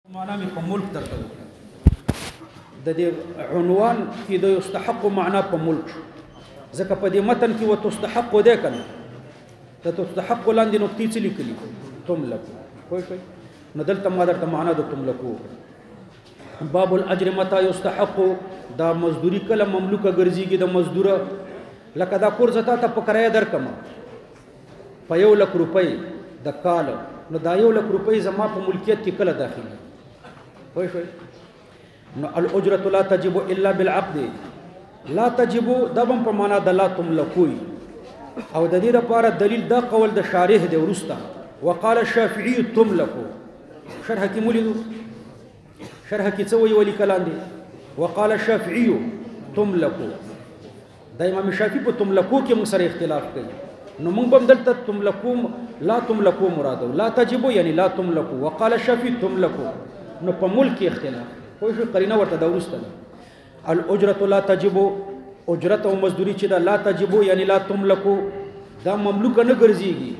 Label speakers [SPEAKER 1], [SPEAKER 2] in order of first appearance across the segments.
[SPEAKER 1] معنا مې په ملک درته وکړه د دې عنوان کې د یستحق معنا په ملک ځکه په دې متن کې وتستحق دی کنه د تستحق لاندې نقطې څه لیکلي تملک پوه شئ نو دلته ما درته معنا د تملکو باب الاجر متى يستحق دا مزدوري کله مملوکه ګرځيږي د مزدوره لکه دا کور زتا ته په کرایه درکما په 1 لک روپۍ د کال نو دا 1 لک روپۍ زما په ملکیت کې کله داخلي پوه شئ نو الاجره لا تجب الا بالعقد لا تجب دبم په معنا د لا تملکوي او د دې لپاره دلیل دا قول د شارح دی ورسته وقال الشافعي تملكو شرح کې مولیدو شرح کې څه وی ولي کلام دی وقال الشافعي تملكو د امام شافعي په تملکو کې موږ سره اختلاف کوي نو موږ هم دلته تملکو لا تملکو مراد لا تجب یعنی لا تملکو وقال الشافعي تملكو نو په ملک کې اختلاف خو شو قرینه ورته دا ورسته الاجره لا تجب اجرت او مزدوری چې دا لا تجب یعنی لا تملکو دا مملوک نه ګرځيږي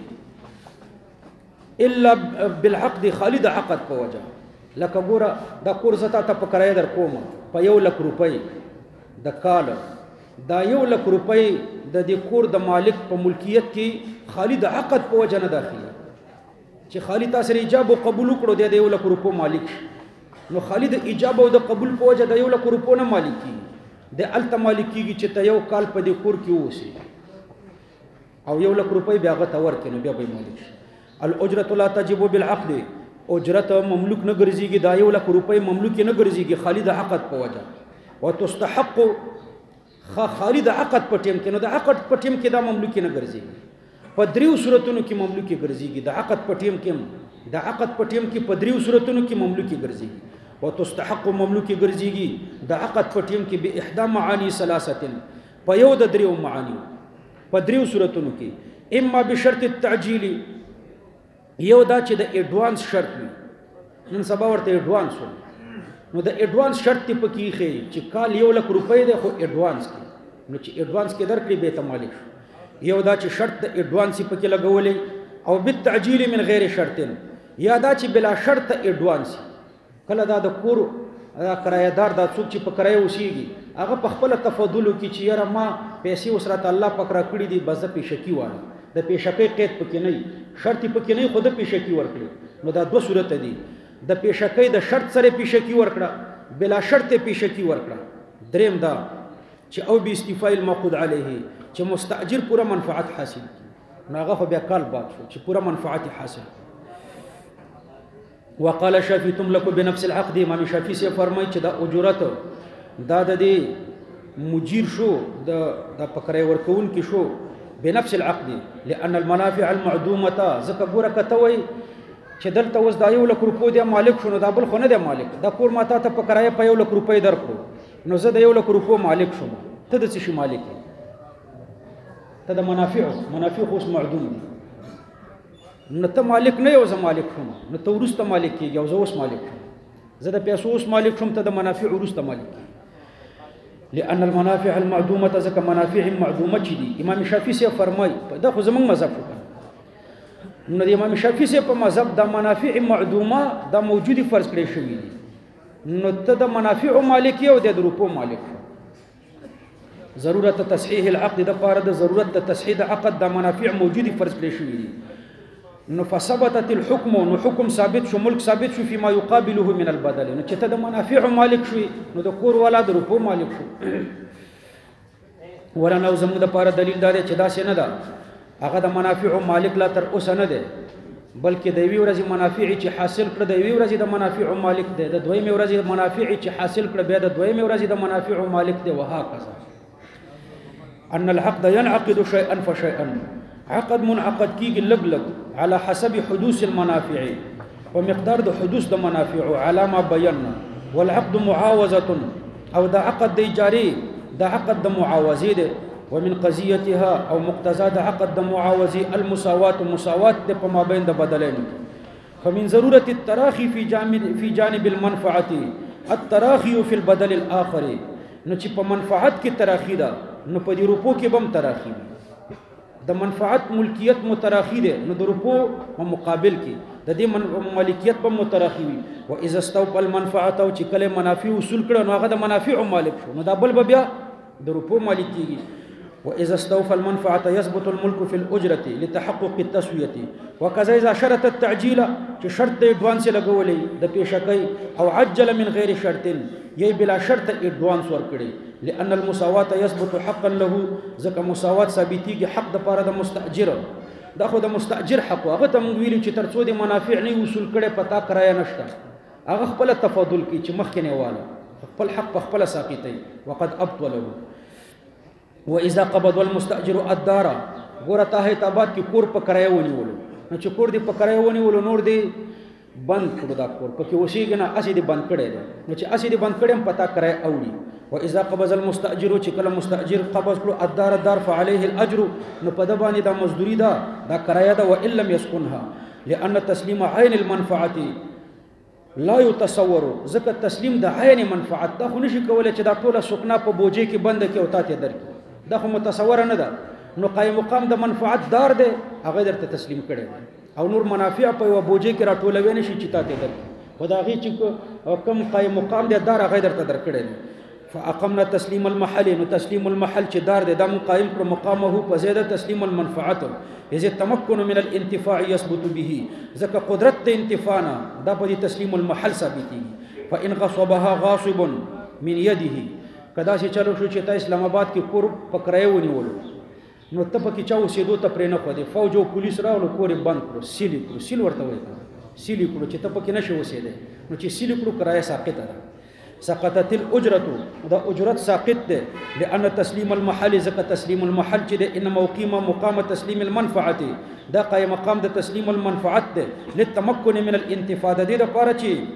[SPEAKER 1] الا بالعقد خالد عقد په وجه لکه ګوره دا کور زتا ته په کرایه در کوم په 1 لک روپۍ د کال دا 1 لک روپۍ د دې کور د مالک په ملکیت کې خالد عقد په وجه نه داخلي چې خالد تاسو ایجاب او قبول کړو د 1 لک روپو مالک نو خالد ایجاب او د قبول په وجه د 1 لک روپو نه مالک کیږي د الته مالک کیږي چې ته یو کال په دې کور کې اوسې او 1 لک روپۍ بیا غته ورکې نو بیا به مالک الاجره لا تجب بالعقد اجرت مملوک نه ګرځيږي دا 1 لک روپۍ مملوک نه ګرځيږي خالد عقد په وجه وتستحق خالد عقد په ټیم کې نو د عقد په ټیم کې دا مملوک نه ګرځيږي په دریو صورتونو کې مملوک ګرځيږي د عقد په ټیم کې د عقد په ټیم کې په دریو صورتونو کې مملوک ګرځيږي وتستحق مملوک ګرځيږي د عقد په ټیم کې به احدى معاني ثلاثه په یو د دریو معانی په دریو صورتونو کې اما بشرط التعجيل یو دا چې د اډوانس شرط وي نن سبا ورته اډوانس وي نو د اډوانس شرط په کې خې چې کال 1 لک روپۍ ده خو اډوانس کې نو چې اډوانس کې درکړي به ته مالک یو دا چې شرط د اډوانس په کې لګولې او بالتعجيل من غیر شرط یا دا چې بلا شرط اډوانس کله دا د کور کرایدار دا څوک چې په کرایه اوسېږي هغه په خپل تفضل کې چې یاره ما پیسې وسره الله پاک را کړې دي بس د پیشکی وانه د پیشکی قید پکې نه شرط پکې نه خود پیشکی ورکړي نو دا دوه صورت دي د پیشکی د شرط سره پیشکی ورکړه بلا شرط پیشکی ورکړه دریم دا چې او به استفاء المعقود عليه چې مستاجر پورا منفعت حاصل کړي ناغه خو بیا کال باد شو چې پورا منفعت حاصل وقال الشافعي تملك بنفس العقد امام شافعي سے فرمای چې دا اجرت دا د مجیر شو د پکړې ورکون کې شو بنفس العقد لان المنافع المعدومه زکه ګوره کتوي چې دلته وس دا 1 لک روپو دی مالک شونه دا بل خو نه دی مالک دا کور ماته ته پکړې په 1 لک روپۍ درکو نو زه د 1 لک روپو مالک شوم ته د څه شي مالک ته د منافع اوس معدوم دي نو ته مالک نه یو زه مالک شوم نو ته ورسته مالک کیږي او زه اوس مالک شوم زه د پیسو اوس مالک شوم ته د منافع ورسته مالک کیږي لأن المنافع المعدومة ذکر منافع معدومه چي دي امام شافعي سے فرمای دا خو زمونږ مذهب شو نو د امام شافعي سے په مذهب د منافع معدومه دا موجودي فرض کړی شوی دي نو ته د منافع مالک یو د روپو مالک ضرورت تصحیح العقد د پاره د ضرورت د تصحیح عقد د منافع موجودي فرض کړی شوی دي نو فثبتت الحكم نو حکم ثابت شو ملک ثابت شو فيما يقابله من البدل نو چې ته د منافع مالک شوی نو د کور والا د روپو مالک شو ورنه زموږ د پاره دلیل دا دی چې دا څه نه ده هغه د منافع مالک لا تر اوسه نه ده بلکې د یوې ورځې منافع چې حاصل کړ د یوې ورځې د منافع مالک دی د دویمې ورځې منافع چې حاصل کړ بیا د دویمې ورځې د منافع مالک دی وهكذا ان العقد ينعقد شيئا فشيئا عقد منعقد کیږي لګ لګ على حسب حدوث المنافع ومقدار د حدوث د منافع على ما بينا والعقد معاوضه او د عقد دی جاری د عقد د معاوضه ده ومن قضيتها او مقتضى د عقد د معاوضه المساوات د په مابین د بدلین فمن ضرورت التراخي في جانب المنفعه التراخي في البدل الاخر نو چې په منفعت کې تراخی ده نو په دې روپو کې بم تراخی د منفعت ملکیت متراخی ده نو د روپو په مقابل کې د دې مالکیت په مترخی وي. و اذا استوفى المنفعه او چې کله منافع وصول کړه نو هغه د منافع مالک شو نو دا بل بیا د روپو مالک کیږي. واذا استوفى المنفعه يثبت الملك في الاجره لتحقق التسويه. وكذا اذا شرط التعجيل چې شرط د اډوانس لګولې د پیشکۍ او عجل من غیر شرط یې بلا شرط اډوانس ورکړي. لان المساواه يثبت حقا له ځکه مساوات ثابتيږي حق د پاره د مستاجر دا خو د مستاجر حق هغه ته موږ ویلي چې ترڅو د منافع نه وصول کړي پتا کرایه نشته هغه خپل تفاضل کی چې مخکې نه واله خپل حق په خپل ساقطي وقد ابطله. واذا قبض المستاجر الدار ګوره ته تابات کې کور په کرایه ونیولو نو چې کور دی په کرایه ونیولو نور دی بند کړو دا کور پکې وشيږي نه اسی دی بند کړي نو چې اسی دی بند کړي پتا کرایه اوړي. واذا قبض المستاجر چې کله مستاجر قبض کړو الدار فعليه الاجر نو په د باندې دا مزدوري دا کرایه ده. وان لم يسكنها لان تسليم عين المنفعه لا يتصور ځکه تسلیم د عین منفعت دا خو نشي کولای چې دا ټوله سکنا په بوجي کې بند کې او تاته درکې دا خو متصور نه ده. نو قائم مقام د منفعت دار دی هغه درته تسلیم کړي او نور منافع په یو بوجي کې راټولوي نشي چې تاته درکې خدای چې کم قائم مقام دی دار هغه درته درکړي. فاقمنا تسليم المحل نو تسليم المحل چې دار دی دم قائم پر مقامه په زیاده تسلیم المنفعت اذا تمكن من الانتفاع يثبت به ځکه قدرت د انتفاع نه دا په تسلیم المحل ثابتيږي. فان غصبها غاصب من يده کدا چې چلو شو چې ته اسلام آباد کې کور پکړای ونیولو نو ته پکې چا اوسېدو ته پرې نه خو دي فوج او پولیس راولو کور بند کړو سیل ورته وایي سیل کړو چې ته پکې نشو اوسېده نو چې سیل کړو کرایه ساقطه ده. سقطت الاجره دا اجرت ساقط ده لان تسليم المحل زکه تسلیم المحل چې ده ان موقيمه مقام تسلیم المنفعه دا قائم مقام د تسلیم المنفعت ده للتمكن من الانتفاع د دې لپاره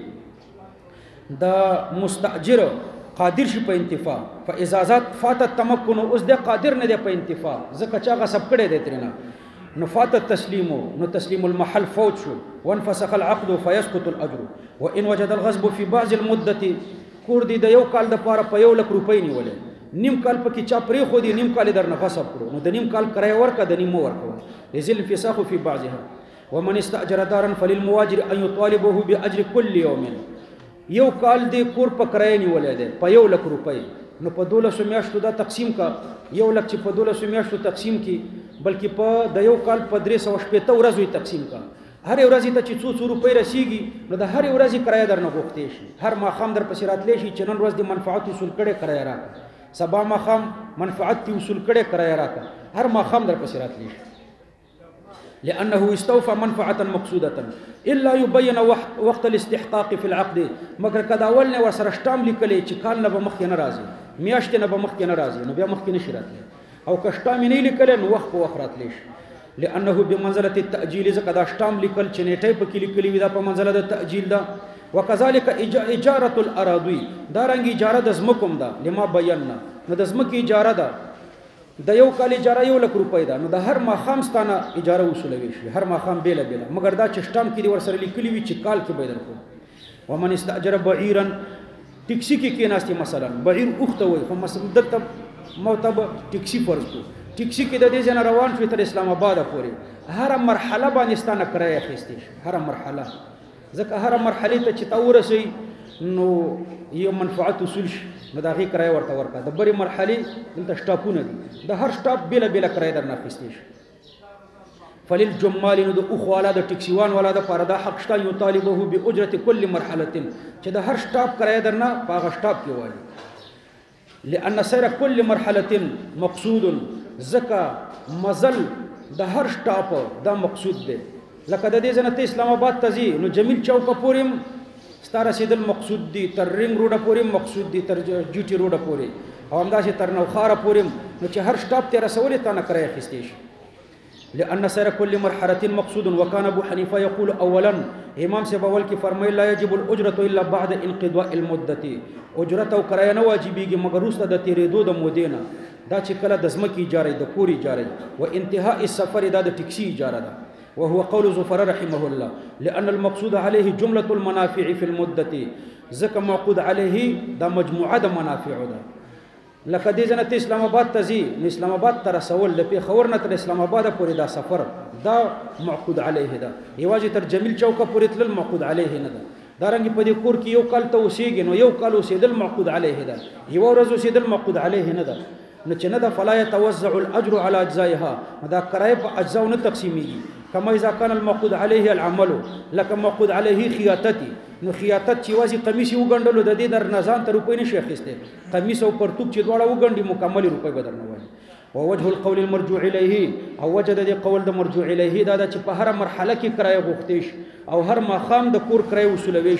[SPEAKER 1] چې دا مستاجر قادر شي په انتفاع فاذا فات التمكن اوس د قادر نه ده په انتفاع زکه چې هغه سب کړي ده ترنه نو فات التسليم نو تسليم المحل فوت شو وانفسخ العقد فيسقط الاجر. وان وجد الغصب في بعض المده کور دی د یو کال د پاره په 1 لک روپۍ نیولې نیم کال پکې چا پرې خو دی نیم کال در نه غصب کړو نو د نیم کال کرایه ورکه د نیم ورکو لذل فساخ في بعضها. ومن استاجر دارا فللمواجر ان يطالبه باجر كل يوم یو کال دی کور په کرایه نیولې ده په 1 لک روپۍ نو په 1200 میاشتو دا تقسیم کا 1 لک چې په 1200 میاشتو تقسیم کی بلکې په د یو کال په 360 ورځې تقسیم کا هر ورځ ته چې 200 روپۍ رسیږي نو د هر ورځ کرایه درنه غوښتې شي هر ماخام در پسې راتلې شي چې نن ورځ د منفعت وصول کړي کرایه راکړه سبا ماخام منفعت وصول کړي کرایه راکړه هر ماخام در پسې راتلې شي. لانه استوفى منفعه مقصوده الا يبين وقت الاستحقاق في العقد مگر کدا ولنه ورسره شتام لیکلې چې کال نه به مخ نه راځي میاشت نه به مخ نه راځي نو بیا مخ نه شي راتلی او کشتام نه لیکل نو وخت په وخت راتلی شي. لانه بمنزله التاجيل اذا قد اشتام لیکل چې نیټه په کې لیکلې وي دا په منزله د تاجيل ده. وكذلك اجاره الاراضي دا رنګ اجاره د زمکم ده لما بیاننا نو د زمکې اجاره ده د یو کال اجاره 1 لک روپۍ ده نو د هر ماخام ستانه اجاره وصولوي شي هر ماخام بیل مگر دا چې شتام کې ور سره لیکلي وي چې کال کې به درکو. ومن استاجر بعيرا ټیکسي کې ناشتي مثلا بعير اوخته وي خو مثلا دلته موتب ټیکسي فرض کو ټیکسي کې د دې ځای روان شو تر اسلام آباد پورې هر مرحله باندې ستانه کرایه اخیستې شي هر مرحله ځکه هر مرحله ته چې تورسي نو یو منفعت وصول شي نو دا غي کرایه ورته ورکړه د بری مرحله دلته شټاپونه دي د هر شټاپ بلا کرایه درنه اخیستې شي. فللجمال نو د اخواله د ټیکسیوان ولا د پردا حق شته یو طالبه باجره كل مرحله چې د هر شټاپ کرایه درنه په هغه شټاپ کې وایي. لان سير كل مرحله مقصود زکا مزل د هر شټاپ دا مقصود دی لکه د دې ځنه اسلام آباد ته ځي نو جمیل چوک پورې ستاره سیدل مقصود دی تر رنگ روډ پورې مقصود دی تر جی ټی روډ پورې او همداسې تر نوخاره پورې نو چې هر شټاپ ته رسولې تا نه کرایه اخیستې شي. لأن سير كل مرحلة مقصود. وكان أبو حنيفة يقول أولا امام سے بول کی فرمائے لا يجب الأجرة إلا بعد انقضاء المدة اجرت او کرایه نه واجبېږي مګر وروسته د تیرېدو د مودې نه دا چې کله د ځمکې اجاره د کور اجاره و انتهاء السفر دا د ټیکسي اجاره ده. وهو قول زفر رحمه الله لأن المقصود عليه جملة المنافع في المدة ځکه معقود عليه دا مجموعه د منافع ده. لکه دې ځنه اسلام آباد ته ځي اسلام آباد ته رسول د پیښور نه تر اسلام آباد پورې دا سفر دا معقود علیه ده یوازې تر جمیل چوکه پورې تلل معقود علیه نه ده دارنګه په دې کور کې یو کال ته اوسېږي نو یو کال اوسېدل معقود علیه ده یو ورځ اوسېدل معقود علیه نه ده نو چې نه ده فلا يتوزع الاجر على اجزائها دا کرایه په اجزاو نه تقسیمیږي کما اذا كان المعقود عليه العمل لکه معقود علیه خیاطتي نو خیاطت چې وازي قمیص وګڼډلو د دې در نزان ته روپۍ نشي اخیسته قمیص او پرتوک چې دواړه وګڼډي مکمل روپۍ بدر نه وایي ووجه القول المرجوع الیه او وجه د قول د مرجوع الیه دا چې په هر مرحله کې کرایه غوښتیش او هر مقام د کور کرایه وسولويش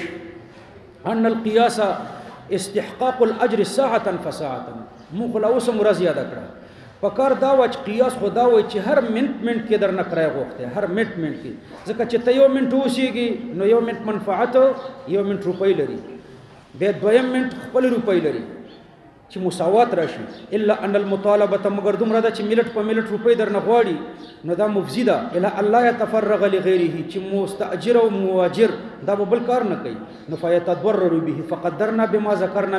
[SPEAKER 1] ان القياس استحقاق الاجر ساعه فساعه مو خلاص مرز یاد کړه پکار دا وچ قیاس خدا وای چې هر منټ کې در نه کرای غوښته هر منټ کې ځکه چې ته یو منټ وشيږي نو یو منټ منفعت یو منټ روپۍ لري به دویم منټ خپل روپۍ لري چې مساوات راشي الا ان المطالبه مگر دومره ده چې ملت په ملت روپۍ در نه غواړي نو دا مفسده الا الله يتفرغ لغيره چې مستاجر او مواجر دا بل کار نه کوي نو فيتضرر به فقدرنا بما ذكرنا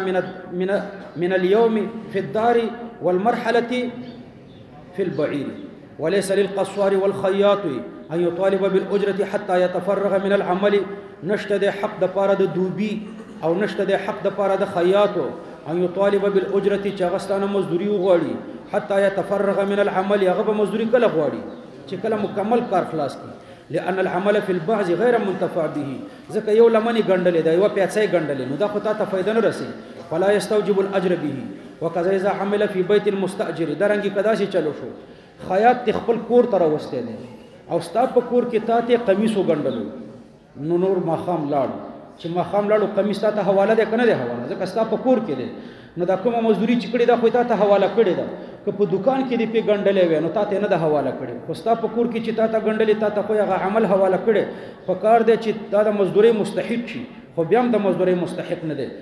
[SPEAKER 1] من اليوم في الدار والمرحله في البعير وليس للقصار والخياط ان يطالب بالاجره حتى يتفرغ من العمل نشتد حق د پاره د دوبي او نشتد حق د پاره د خياط ان يطالب بالاجره چغستانه مزدوري وغواړي حتى يتفرغ من العمل يغب مزدوري کله غواړي چې کله مکمل کار خلاص کړي لان العمل في البعض غير منتفع به ځکه یو لمنی ګڼډلې دا یو پیسې ګڼډلې نو دا خو ته فائدہ نه رسي فلا يستوجب الاجر به وكذا اذا عمل في بيت المستاجر درنګي کدا شي چلو شو خیاط خپل کور تر وسته دي او ستا په کور کې تاته قمیص وګڼډلو نو نور ماخام لاړو چې ماخام لاړو قمیص ته حواله ده کنه ده حواله ځکه ستا په کور کې دي نو دا کومه مزدوري چې کړي دا خو ته حواله کړي دا که په دکان کې دی په ګڼډلې وې نو تاته نه د حواله کړي خو ستا په کور کې چې تاته ګڼډلې تاته خو هغه عمل حواله کړي په کار دی چې دا د مزدوري مستحق شي خو بیا هم د مزدوري مستحق نه دی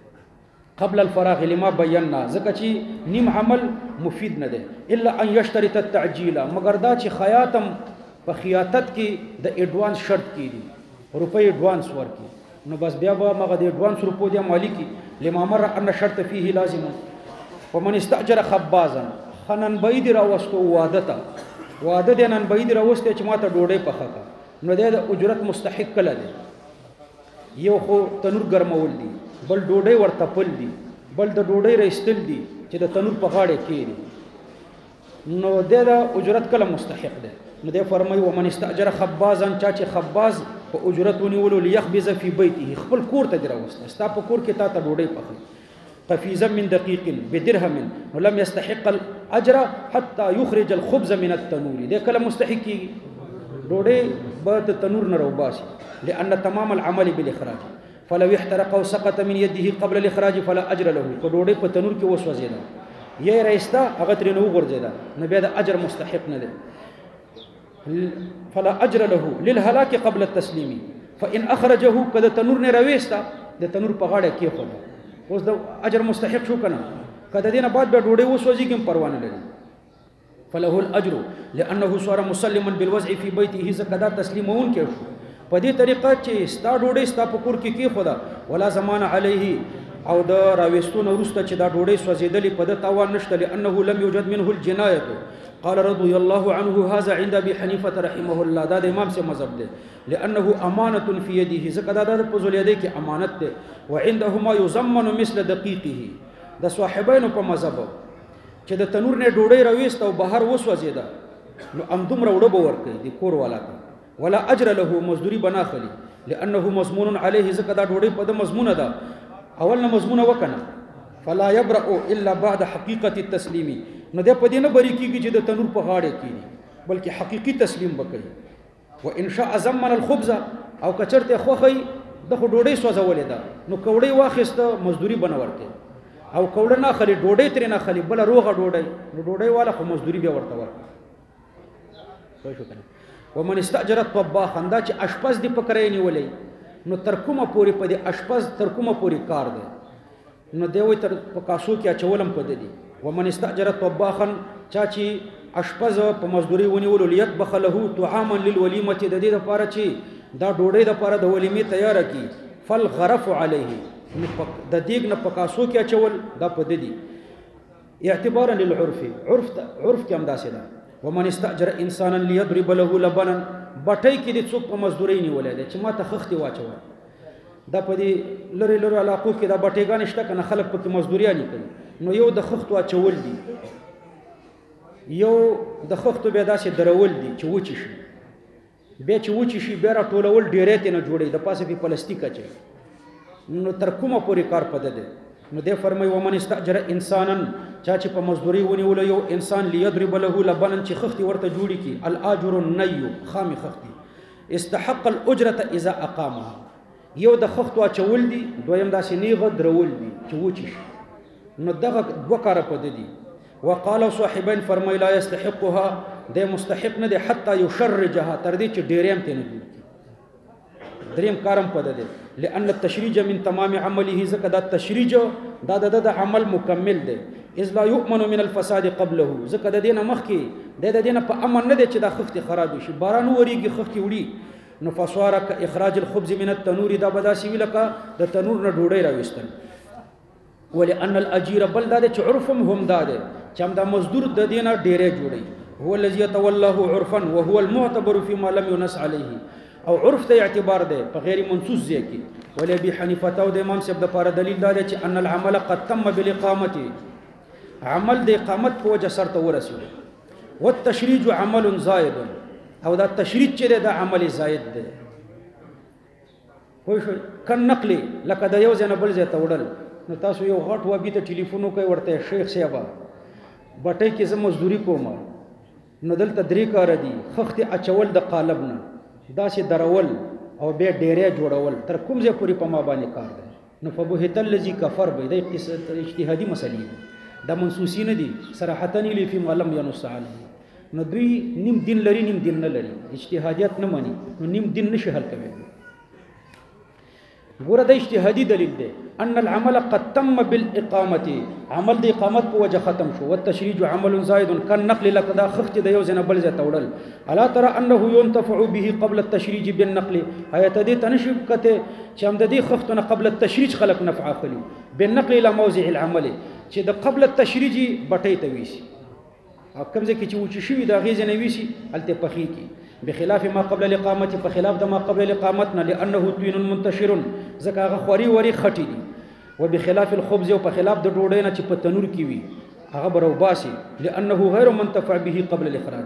[SPEAKER 1] قبل الفراغ لما بينا ځکه چې نیم عمل مفید نه دی الا ان يشترط التعجيل مگر دا چې خیاطم په خیاطت کې د ایڈوانس شرط کړي روپۍ ایڈوانس ورکړي نو بس بیا به مغه د ایڈوانس روپو دی مالکی لما مر ان شرط فيه لازم ومن استاجر خبازا خنن بيد راوستو وادتا واده د نن بيد راوسته چې ماته ډوډۍ پخکا نو د اجرت مستحق کله دی یو خو تنور ګرمول دی بل ډوډۍ ورته پل دی بل د ډوډۍ رېستل دی چې د تنور په غاړه کې نو د اجرت کله مستحق دی نو د فرمایي ومن استاجر خبازا چې خباز په اجرت ونیولو ليخبز في بيته خپل کور ته دراوسته ستا په کور کې تا ته ډوډۍ پخې قفيزا من دقيق بدرهم ولم يستحق الاجر حتى يخرج الخبز من التنور ده کله مستحق ډوډۍ به تنور نه روباسي لان تمام العمل بالاخراج فلو احترق او سقط من يده قبل الاخراج فلا اجر له ډوډۍ په تنور کې وسوځیدا یې رئیستا هغه ترې نو ورځیدا نو بیا د اجر مستحق نه ده فلا اجر له للهلاك قبل التسليم فان اخرجه قد تنور نه رويستا د تنور په غاړه کې خو اوس د اجر مستحق شو کنه کله دینه بعد به ډوډۍ وسوځي کوم پروا نه لري فله الاجر لانه صار مسلما بالوضع في بيته زکدا تسلیمون کې شو په دې طریقه چې ستا ډوډۍ ستا په کور کې خدا ولا زمان عليه او د راويستون ورسته چې دا ډوډۍ سوځیدلې په د تاوان نشته لانه لم يوجد منه الجنايه قال رضي الله عنه هذا عند ابي حنيفه رحمه الله دا د امام سے مذهب ده لانه امانه في يده زکدا د پزول یده کې امانت ده وعندهما يضمن مثل دقيقه د صاحبینو په مذهب چې د تنور نه ډوډۍ راويست او بهر وسوځیدا نو امدوم راوړو باور کوي د کور والا ولا اجر له مزدوري بنا خلی لانه مضمون عليه زکدا ډوډۍ په د مضمونه ده اول نه مضمونه وکنه فلا يبرأ الا بعد حقيقه التسليم نو د پدې نه بری کیږي چې د تنور په غاړه کې بلکې حقيقي تسلیم وکړي و ان شاء زمن الخبز او کچرته خوخی د ډوډۍ سوځولې ده نو کوړې واخسته مزدوري بنورته او کوړه نه خلی ډوډۍ تر نه خلی بل روغه ډوډۍ نو ډوډۍ والا خو مزدوري به ورته ورکړي خو شو کنه ومن استاجر الطباخ اندا چې اشپز دی پکړې نیولې نو تر کومه پوری په دې اشپز تر کومه پوری کار دی نو دی وي تر پکاسو کې اچولم په دې ومن استاجر طباخا چې اشپز په مزدوري ونیولو لیت بخله طعاما للولیمه د دې لپاره چې دا ډوډۍ د لپاره د ولیمې تیار کی فل غرف علیه د دیګ نه پکاسو کې اچول دا په دې اعتبارا للعرف عرف کې هم داسې ده ومن استاجر انسانا ليضرب له لبنا بټۍ کې د څوک په مزدوري نیولې ده چې ما ته خختي واچوه دا په دې لری علاقو کې دا بټېګان شته کنه خلک پکې مزدوريانې کوي نو یو د خختو اچول دي یو د خختو بیا داسې درول دي چې وچی شي بیا چې وچی شي بیا راټولول ډیرې ته نه جوړي د پاسه په پلاستیک اچي نو تر کومه پورې کار پد ده نو دې فرمای ومن استاجر انسانا چا چې په مزدوري ونیول یو انسان ليضرب له لبنا چې خختي ورته جوړي کی الاجر النيو خامي خختي استحق الاجره اذا اقامها یو د خختو اچول دي دویم داسې نیغه درول دي چې وچی شي نو دغه دوه کار پد دي وقال صاحبين فرمای لا يستحقها د مستحق نه دي حتى يشرجها تر دې چې ډیریم ته نه دي دریم کارم پد دي لان التشريج من تمام عمله زکه دا تشریج دا د عمل مکمل دی اذ لا يؤمن من الفساد قبله زکه د دینه مخکي د دینه په امن نه دی چې دا خخت خراب شي باران وریږي خخت وړي نو فسوارک اخراج الخبز من التنور دا بداسي ولکه د تنور نه ډوډۍ راوستل ولان الاجير بل دا چې عرفهم هم دا دی چې هم دا مزدور د دینه ډیره جوړي هو الذي يتولاه عرفا وهو المعتبر فيما لم ينص عليه او عرف ته اعتبار ده په غیر منصوص ځای کې ولې ابي حنیفه او د امام صاحب د لپاره دلیل دا دی چې ان العمل قد تم بالاقامه عمل د اقامت په وجه سره ورسول والتشريج عمل زائد او دا تشریج چې دا عمل زائد ده خو کن نقل لکه د یو ځنه بل ځای ته وړل نو تاسو یو غټ وبې ته ټلیفون کوي ورته شیخ صاحب بټۍ کې زه مزدوري کوم نو دلته درې کار دي خخت اچول د قالب نه داسې درول او بیا ډیره جوړول تر کوم ځای پورې په ما باندې کار دی نو فبهت الذي كفر به د اجتهادي مسلې د منسوسی نه دي صراحتا لی فی ما لم ينص علیه نو دوی نیم دین لري نیم دین نه لري اجتهادیت نه مانی نو نیم دین نشي حل کوي ګوره د اجتهادي دلیل دی ان العمل قد تم بالاقامه عمل د اقامت په وجه ختم شو والتشريج عمل زائد كان نقل لك دا خخت د یو ځنه بل ځای توړل الا ترى انه ينتفع به قبل التشريج بالنقل آیت دې تنشب کته چې هم د دې خختونه قبل التشريج خلق نفع اخلي بالنقل الى موضع العمل چې د قبل التشريج بټي تويسي او کوم ځکه چې وچی شوی دا غیزه نه ویسي الته پخې کی بخلاف ما قبل الاقامه فخلاف ما قبل الاقامتنا لانه طين منتشر زکه خوري وري خټي دي وبخلاف الخبز او بخلاف د ډوډۍ نه چې په تنور کې وي هغه برو باسي لانه غیر منتفع به قبل الاخراج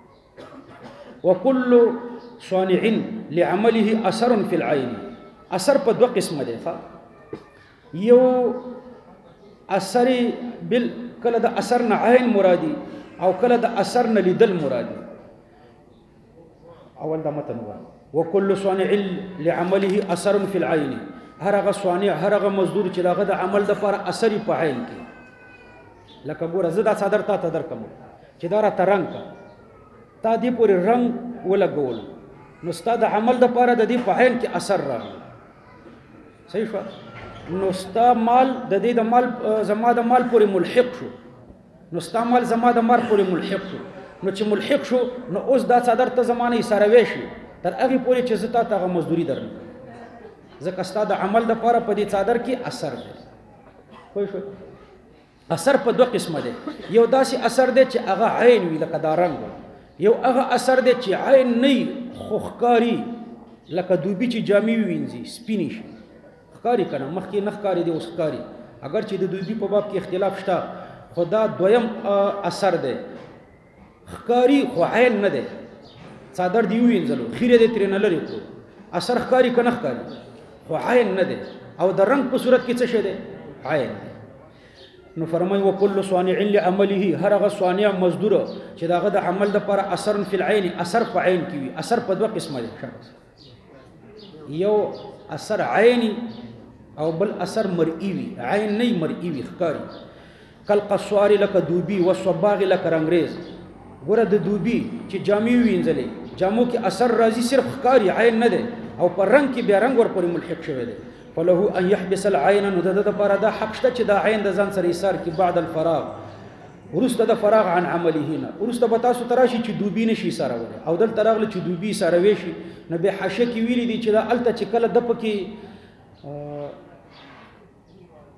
[SPEAKER 1] وكل صانع لعمله اثر في العين اثر په دوه قسمه دي یو اثر بال کله د اثر نه عین مرادي او کله د اثر نه لیدل مرادي اول دا متن وكل صانع لعمله اثر في العين هرغه صانع هرغه مزدور چې داغه د عمل د پر اثر په عین کې لکه ګوره زدا صدر تا تدر کوم چې دا را ترنګ تا دې پورې رنگ ولګول نو ستاد عمل د پر د دې په عین کې اثر راغلی صحیح شو نو ستا مال د دې د مال زما د مال پورې ملحق شو نو ستا مال زما د مال پورې ملحق شو نو چې ملحق شو نو اوس دا صدر ته زمانه سره وشي تر هغه پورې چې زتا ته مزدوري درنه ځکه ستاسو د عمل د پاره په دې صدر کې اثر دی خو شو اثر په دوه قسمه دی یو داسې اثر دی چې هغه عین وي لکه دا رنگ یو هغه اثر دی چې عین نه خوخکاری لکه دوبي چې جامې وینځي سپینې شي ښکاری کنه مخکې نه ښکاری دی اوس ښکاری اگر چې د دوبي په باب کې اختلاف شته خدا دویم اثر دی ښکاری خو عین نه دی صدر دی وینځلو خیره دې ترنه لري کو اثر ښکاری کنه ښکاری خو عین نه دی او د رنگ په صورت کې څه شه دی عین نو فرمای وکل صانع لعمله هرغه صانع مزدور چې داغه د عمل د پر اثر فی العين اثر په عین کې وي اثر په دوه قسمه دی یو اثر عینی او بل اثر مرئی وي عین نه مرئی وي ښکاری کل قصوار لک دوبی وصباغ لک رنگریز ګوره د دوبی چې جامې وینځلې جامو کې اثر راځي صرف ښکاری عین نه دی او پر رنگ کې بیا رنگ ور پورې ملحق شوی دی فله ان يحبس العين نو د لپاره دا حق شته چې دا عین د ځان سره ایثار کې بعد الفراغ ورسته د فراغ عن عمله نه ورسته به تاسو تراشي چې دوبی نشي سره وره او دل تراغله چې دوبی سره وشي نو به حاشیه کې ویلي دي چې دا الته چې کله د پکې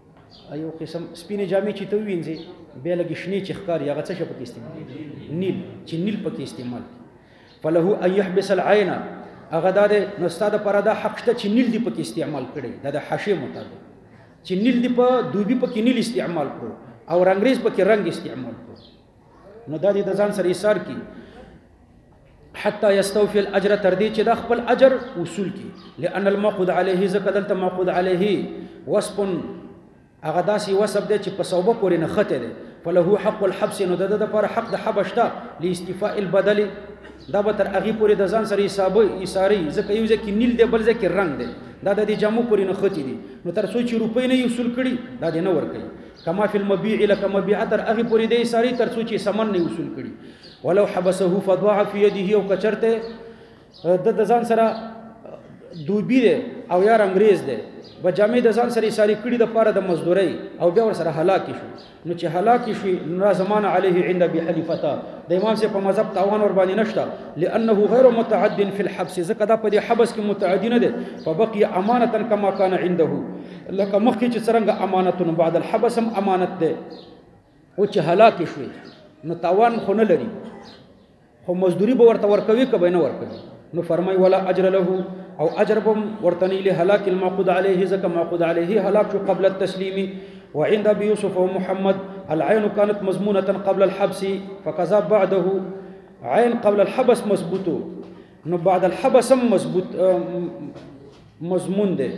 [SPEAKER 1] یو قسم سپینې جامې چې ته ووینځې بیا لږې شنې چې ښکاري هغه څه شی پکې استعمال نیل چې نیل پکې استعمال فله ان يحبس العين هغه دا دی نو ستا دپاره دا حق شته چې نیل دې پکې استعمال کړی دا د حاشیې مطابق چې نیل دې په دوبي پکې نیل استعمال کړو او رنګریز پکې رنګ استعمال کړو نو دا دې د ځان سره ایثار کړي حتى يستوفي الاجر تر دې چې د خپل اجر وصول کړي لان الموقود عليه ځکه دلته موقود عليه وصف هغه داسې وصف دی چې په صوبه پورې نښتی دی فله حق الحبس نو د ده دپاره حق د حبس شته لاستیفاء البدل دا به تر هغې پورې د ځان سره ایثاري ځکه یو ځای کې نیل دی بل ځای کې رنګ دی دا د دې جامو پورې نښتي دي نو تر څو چې روپۍ نه یې وصول کړي دا دې نه ورکوي کما فی المبیع لکه مبیعه تر هغې پورې د ایثاري تر څو چې سمن نه وصول کړي ولو حبسه فضاع فی یده او کچرته د ځان سره دوبي دی او یا انګریز دی به جامې د ځان سره ایثاري کړي د پاره د مزدورۍ او بیا ورسره هلاکې شو نو چې هلاکې شوي نو زمانه علیه عند ابي حنیفه د امام صاحب په مذهب تاوان ور باندې نشته لانه غیر متعد فی الحبس ځکه دا په دې حبس کې متعدی نه دی فبقي امانه کما کان عنده لکه مخکې چې څرنګه امانت بعد الحبس هم امانت دی او چې هلاکې شوي نو تاوان خو نه لري خو مزدوري به ورته ورکوي که به نه ورکوي نو فرمای ولا اجر له او اجر بم ورتنی له هلاك المعقود عليه ذك معقود عليه هلاك شو قبل التسليم وعند ابي يوسف ومحمد العين كانت مضمونه قبل الحبس فكذا بعده عين قبل الحبس مضبوط نو بعد الحبس مضبوط مضمون ده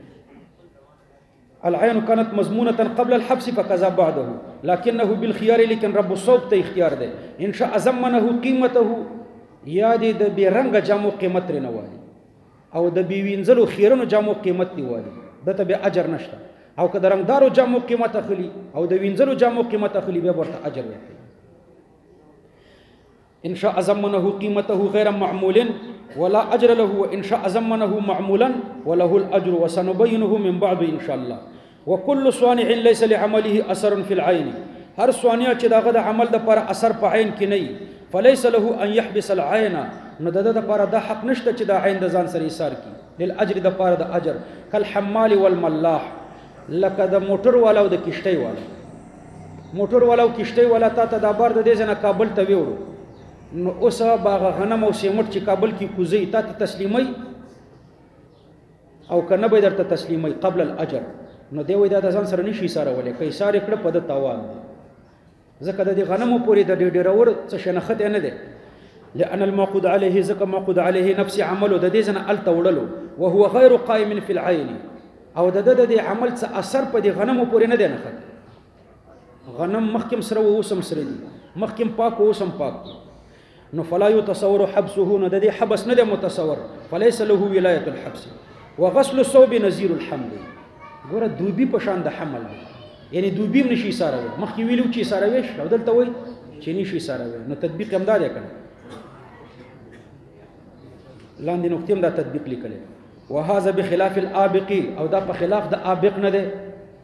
[SPEAKER 1] العين كانت مضمونه قبل الحبس فكذا بعده لكنه بالخيار لكن رب الصوب ته اختیار ده ان شاء زمنه قيمته یا دې د بې رنګه جامو قیمت ترې نه والي او د بې وینځلو خیرنو جامو قیمت دې والي دته بیا اجر نشته او که د رنګدارو جامو قیمت اخلي او د وینځلو جامو قیمت اخلي بیا ورته اجر ورکوي ان شاء زمنه قيمته غير معمول ولا اجر له وان شاء زمنه معمولا وله الاجر وسنبينه من بعد ان شاء الله وكل صانع ليس لعمله اثر في العين هر صانع چې داغه د عمل د پر اثر په عین کې نه فليس له ان يحبس العين نو د لپاره د حق نشته چې د عین د ځان سره ایثار کی للاجر د لپاره د اجر کل حمال والملاح لکه د موټر والا او د کشتۍ والا موټر والا او کشتۍ والا ته د بار د دې ځنه کابل ته ویوړو نو اوس باغ غنم او سیمټ چې کابل کې کوزي ته تسلیمي او کنه به درته تسلیمي قبل الاجر نو دی وای دا ځان سره نشي سره ولې کای ساره کړه په د تاوان دی ځکه د غنمو پورې د ډیرور څه شنخت نه ده لان الموقود عليه ځکه موقود عليه نفس عمله د دې ځنه ال توړلو وهو غير قائم في العين او د عمل څه اثر په دې غنمو پورې نه دی نه خط غنم مخکم سره وسم سره دي مخکم پاک وسم پاک نو فلا يتصور حبسه نو د دې حبس نه دی متصور فليس له ولايه الحبس وغسل الثوب نذير الحمل ګوره دوبي په شان د حمل دی یعنی دوبیم نشي ساره مخکې ویلو چې ساره ویش او دلته وای چې نشي ساره نو تطبیق هم دا دی کنه لاندې نقطې هم دا تطبیق لیکل وهذا بخلاف الابق او دا په خلاف د ابق نه دی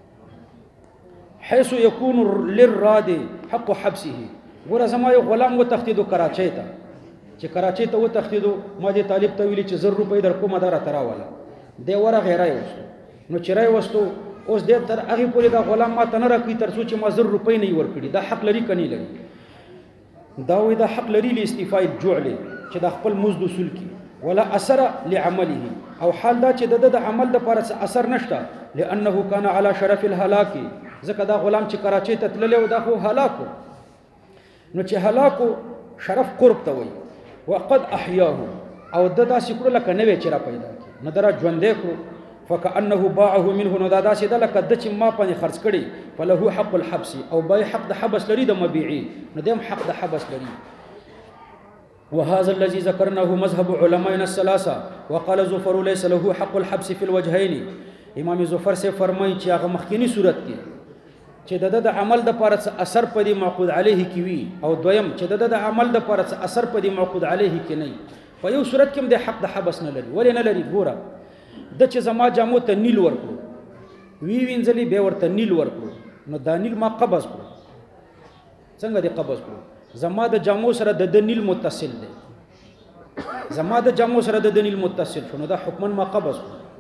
[SPEAKER 1] حيث يكون للراد حق حبسه ګوره زما یو غلام و تختیدو کراچۍ ته چې کراچۍ ته و تختیدو ما دې طالب ته ویلي چې 1000 روپۍ در کومه دره تراوله دی وره غیرای وستو نو چرای وستو اوس دې تر هغه پورې دا غلام ما تنه راکې تر څو چې ما 1000 روپۍ نه ورکړي دا حق لري کني لري دا وې دا حق لري لاستیفاء الجعل چې دا خپل مزد وصول کی ولا اثر لعمله او حال دا چې د عمل د پر اثر نشته لانه كان على شرف الهلاك ځکه دا غلام چې کراچۍ ته تللی او دا خو هلاکو نو چې هلاکو شرف قرب ته وي وقد احياه او د داسې کړه لکه نوې چر پیدا کی نو درا ژوندې کو فكأنه باعه منه نو دا داسې د لکه د چې ما پني خرڅ کړي فله حق الحبس او بای حق د حبس لري د مبيعي نو دیم حق د حبس لري وهذا الذي ذكرناه مذهب علماء الثلاثه وقال زفر ليس له حق الحبس في الوجهين امام زفر سے فرمایي چې هغه مخکینی صورت کې چې د عمل د پاره اثر پدې معقود عليه کی وی او دویم چې د عمل د پاره اثر پدې معقود عليه کی نه په یو صورت کې د حق د حبس نه لري ولې نه لري ګوره د چې زما جامو ته نیل ورکړو وینځلې به ورته نیل ورکړو نو دا نیل ما قبض کړو څنګه دې قبض کړو زما د جامو سره د نیل متصل دی زما د جامو سره د نیل متصل شنو دا حکمن ما قبض کړو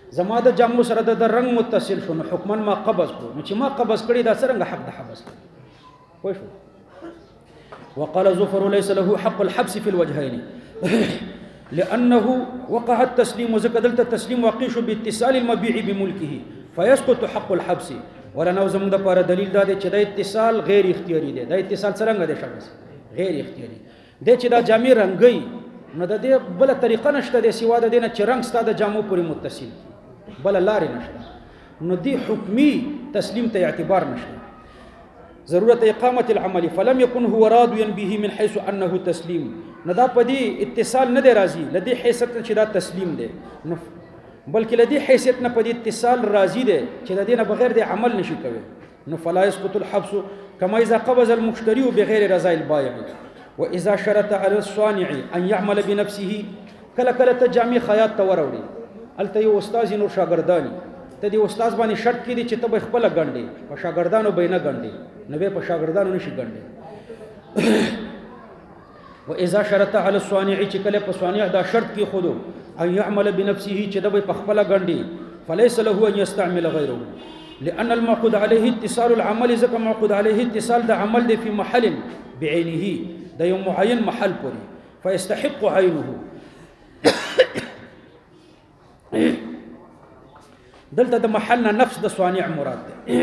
[SPEAKER 1] زما د جامو سره د رنگ متصل شو نو حکمن ما قبض کو نو چې ما قبض کړی دا څنګه حق د حبس پوه شو. وقال زفر ليس له حق الحبس في الوجهين لأنه وقع التسليم وزكدلت التسليم وقيش باتصال المبيع بملكه فيسقط حق الحبس. ولنا زمون د پاره دلیل دا دی چې د اتصال غیر اختیاري دی. دا اتصال څنګه دی شابه غیر اختیاري دی چې دا جامې رنگي نو د دې بل طریقه نشته د سیوا د دینه چې رنگ ستاده جامو پورې متصل بل لارې نشته نو دی حکمی تسلیم ته اعتبار نشته. ضرورت اقامه العمل فلم يكن هو راضيا به من حيث انه تسليم نو دا پدی اتصال نه دی راضي لدی حیثیت چې دا تسلیم دی نو بلکې لدی حیثیت نه پدی اتصال راضي دی چې د دینه بغیر د عمل نشي کوي نو فلا يسقط الحبس كما اذا قبض المشتري بغير رضا البائع واذا شرط على الصانع ان يعمل بنفسه کله کله ته جامع خیاط ته وروړي الته یو استاد نور شاګردانی ته دی استاد باندې شرط کړي چې ته به خپل غنډي په شاګردانو به نه غنډي نو به په شاګردانو نشي غنډي. واذا شرط على الصانع چې کله په صانع دا شرط کې خودو ان يعمل بنفسه چې د به په خپل غنډي فليس له ان يستعمل غيره لان المعقود عليه اتصال العمل ذکر معقود عليه اتصال د عمل دی په محل بعينه د یو معین محل پورې فيستحق عينه. دلته د محلنا نفس د صانع مراد دی.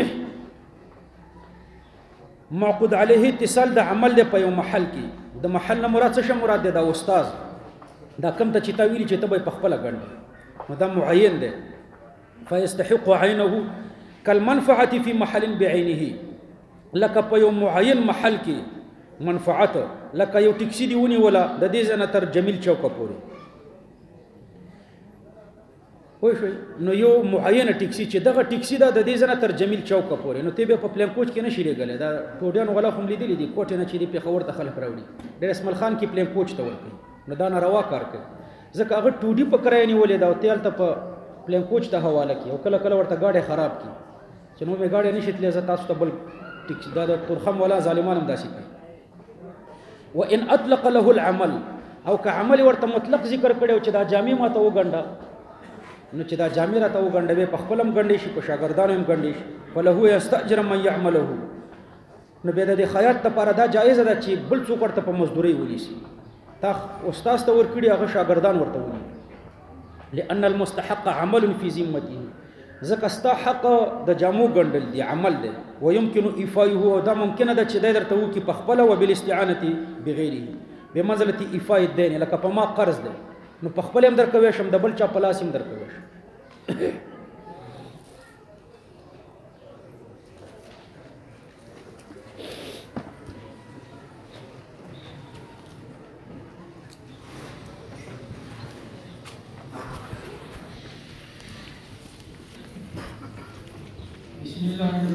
[SPEAKER 1] معقود عليه اتصال د عمل دی په یو محل کې د محلنا مراد څه مراد دی دا استاد دا کم ته چې تا ویلي چې ته به په خپل غنډي نو دا معین دی. فيستحق عينه كالمنفعه في محل بعينه لك په یو معین محل کې منفعت لکه یو ټیکسي دی ونی ولا د دې ځنه تر جمیل چوک پورې وای شو نو یو معینه ټیکسي چې دغه ټیکسي دا د دې ځنه تر جمیل چوک پورې نو ته به په پلان کوچ کې نشي لګل دا ټوډیان ولا هم لیدلې دي کوټه نه چې دی په خبر د خلک راوړي د اسماعیل خان کې پلان کوچ ته ورکړي نو دا ناروا کار کوي ځکه هغه ټوډي په کرای نیولې دا تل ته په پلان کوچ ته حواله کی او کله کله ورته گاډي خراب کی چې نو به گاډي نشي تلې ز تاسو ته بل ټیکسي دا د ترخم ولا ظالمان هم داسي کوي. وان اطلق له العمل او که عمل ورته مطلق ذکر کړو چې دا جامع ماته وګنډه نو چې دا جامع راته وګنډه په خپلم غنډې شي په شاګردانو هم غنډې شي فله يستاجر من يعمله نو به د خیاط لپاره دا جایز ده چې بل څوک ورته په مزدوري ونیسي تا استاد ته ورکړي هغه شاګردان ورته ونی لان المستحق عمل في ذمته ځکه ستا حق د جامو غنډل دی عمل دی ويمكن ايفاؤه او دا ممکنه ده چې د درته وکي په خپل او بالاستعانه بغیره بمنزله ايفاء الدين لکه په ما قرض دی نو په خپل هم درکوي شم د بل چا پلاس هم درکوي بسم الله